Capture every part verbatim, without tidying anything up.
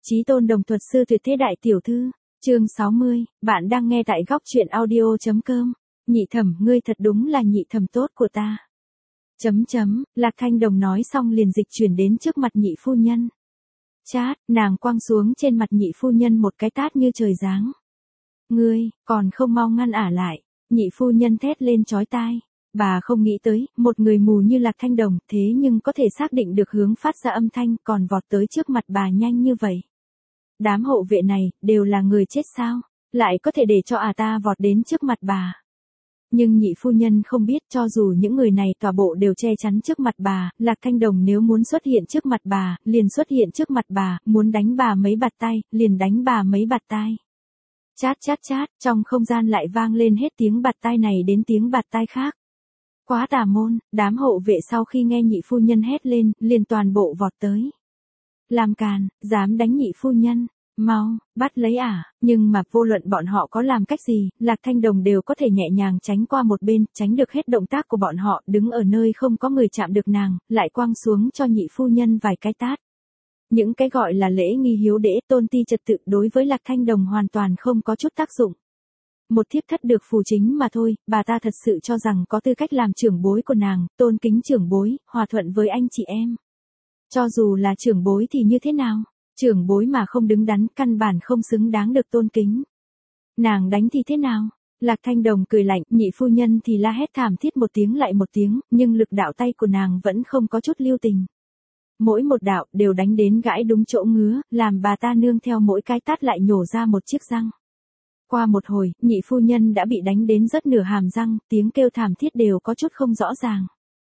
Chí tôn đồng thuật sư tuyệt thế đại tiểu thư, chương sáu mươi, bạn đang nghe tại góc truyện audio.com. Nhị thẩm, ngươi thật đúng là nhị thẩm tốt của ta. Chấm chấm, Lạc Thanh Đồng nói xong liền dịch chuyển đến trước mặt nhị phu nhân. Chát, nàng quăng xuống trên mặt nhị phu nhân một cái tát như trời giáng. Ngươi, còn không mau ngăn ả lại, nhị phu nhân thét lên chói tai. Bà không nghĩ tới, một người mù như Lạc Thanh Đồng thế nhưng có thể xác định được hướng phát ra âm thanh còn vọt tới trước mặt bà nhanh như vậy. Đám hộ vệ này, đều là người chết sao, lại có thể để cho à ta vọt đến trước mặt bà. Nhưng nhị phu nhân không biết cho dù những người này tòa bộ đều che chắn trước mặt bà, Lạc Thanh Đồng nếu muốn xuất hiện trước mặt bà, liền xuất hiện trước mặt bà, muốn đánh bà mấy bạt tay, liền đánh bà mấy bạt tay. Chát chát chát, trong không gian lại vang lên hết tiếng bạt tai này đến tiếng bạt tai khác. Quá tà môn, đám hộ vệ sau khi nghe nhị phu nhân hét lên, liền toàn bộ vọt tới. Làm càn, dám đánh nhị phu nhân, mau, bắt lấy ả, nhưng mà vô luận bọn họ có làm cách gì, Lạc Thanh Đồng đều có thể nhẹ nhàng tránh qua một bên, tránh được hết động tác của bọn họ, đứng ở nơi không có người chạm được nàng, lại quăng xuống cho nhị phu nhân vài cái tát. Những cái gọi là lễ nghi hiếu đễ tôn ti trật tự đối với Lạc Thanh Đồng hoàn toàn không có chút tác dụng. Một thiếp thất được phù chính mà thôi, bà ta thật sự cho rằng có tư cách làm trưởng bối của nàng, tôn kính trưởng bối, hòa thuận với anh chị em. Cho dù là trưởng bối thì như thế nào? Trưởng bối mà không đứng đắn, căn bản không xứng đáng được tôn kính. Nàng đánh thì thế nào? Lạc Thanh Đồng cười lạnh, nhị phu nhân thì la hét thảm thiết một tiếng lại một tiếng, nhưng lực đạo tay của nàng vẫn không có chút lưu tình. Mỗi một đạo đều đánh đến gãi đúng chỗ ngứa, làm bà ta nương theo mỗi cái tát lại nhổ ra một chiếc răng. Qua một hồi, nhị phu nhân đã bị đánh đến rất nửa hàm răng, tiếng kêu thảm thiết đều có chút không rõ ràng.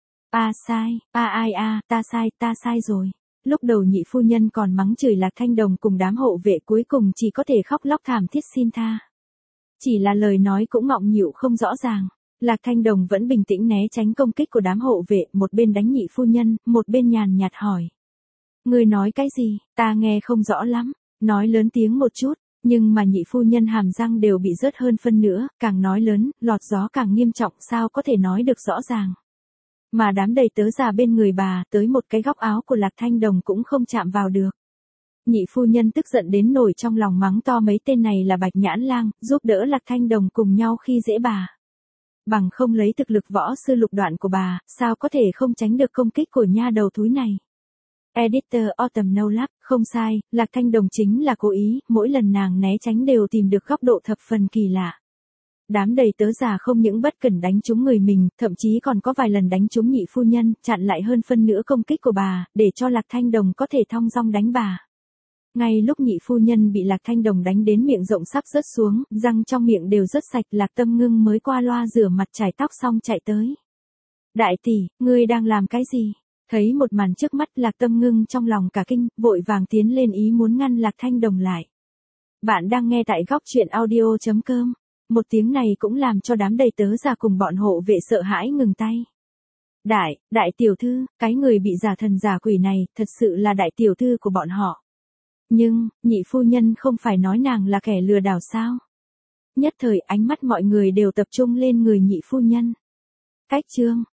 A sai, a ai a, ta sai, ta sai rồi. Lúc đầu nhị phu nhân còn mắng chửi Lạc Thanh Đồng cùng đám hộ vệ cuối cùng chỉ có thể khóc lóc thảm thiết xin tha. Chỉ là lời nói cũng ngọng nghịu không rõ ràng. Lạc Thanh Đồng vẫn bình tĩnh né tránh công kích của đám hộ vệ, một bên đánh nhị phu nhân, một bên nhàn nhạt hỏi. Ngươi nói cái gì, ta nghe không rõ lắm, nói lớn tiếng một chút. Nhưng mà nhị phu nhân hàm răng đều bị rớt hơn phân nữa, càng nói lớn, lọt gió càng nghiêm trọng sao có thể nói được rõ ràng. Mà đám đầy tớ già bên người bà, tới một cái góc áo của Lạc Thanh Đồng cũng không chạm vào được. Nhị phu nhân tức giận đến nổi trong lòng mắng to mấy tên này là Bạch Nhãn Lang, giúp đỡ Lạc Thanh Đồng cùng nhau khi dễ bà. Bằng không lấy thực lực võ sư lục đoạn của bà, sao có thể không tránh được công kích của nha đầu thúi này. Editor Autumn No Lab, không sai, Lạc Thanh Đồng chính là cố ý, mỗi lần nàng né tránh đều tìm được góc độ thập phần kỳ lạ. Đám đầy tớ già không những bất cẩn đánh trúng người mình, thậm chí còn có vài lần đánh trúng nhị phu nhân, chặn lại hơn phân nữa công kích của bà, để cho Lạc Thanh Đồng có thể thong dong đánh bà. Ngay lúc nhị phu nhân bị Lạc Thanh Đồng đánh đến miệng rộng sắp rớt xuống, răng trong miệng đều rớt sạch, Lạc Tâm Ngưng mới qua loa rửa mặt chải tóc xong chạy tới. Đại tỷ, ngươi đang làm cái gì? Thấy một màn trước mắt, Lạc Tâm Ngưng trong lòng cả kinh, vội vàng tiến lên ý muốn ngăn Lạc Thanh Đồng lại. Bạn đang nghe tại góc truyện audio.com. Một tiếng này cũng làm cho đám đầy tớ già cùng bọn hộ vệ sợ hãi ngừng tay. Đại, đại tiểu thư, cái người bị giả thần giả quỷ này, thật sự là đại tiểu thư của bọn họ. Nhưng, nhị phu nhân không phải nói nàng là kẻ lừa đảo sao? Nhất thời ánh mắt mọi người đều tập trung lên người nhị phu nhân. Cách chương,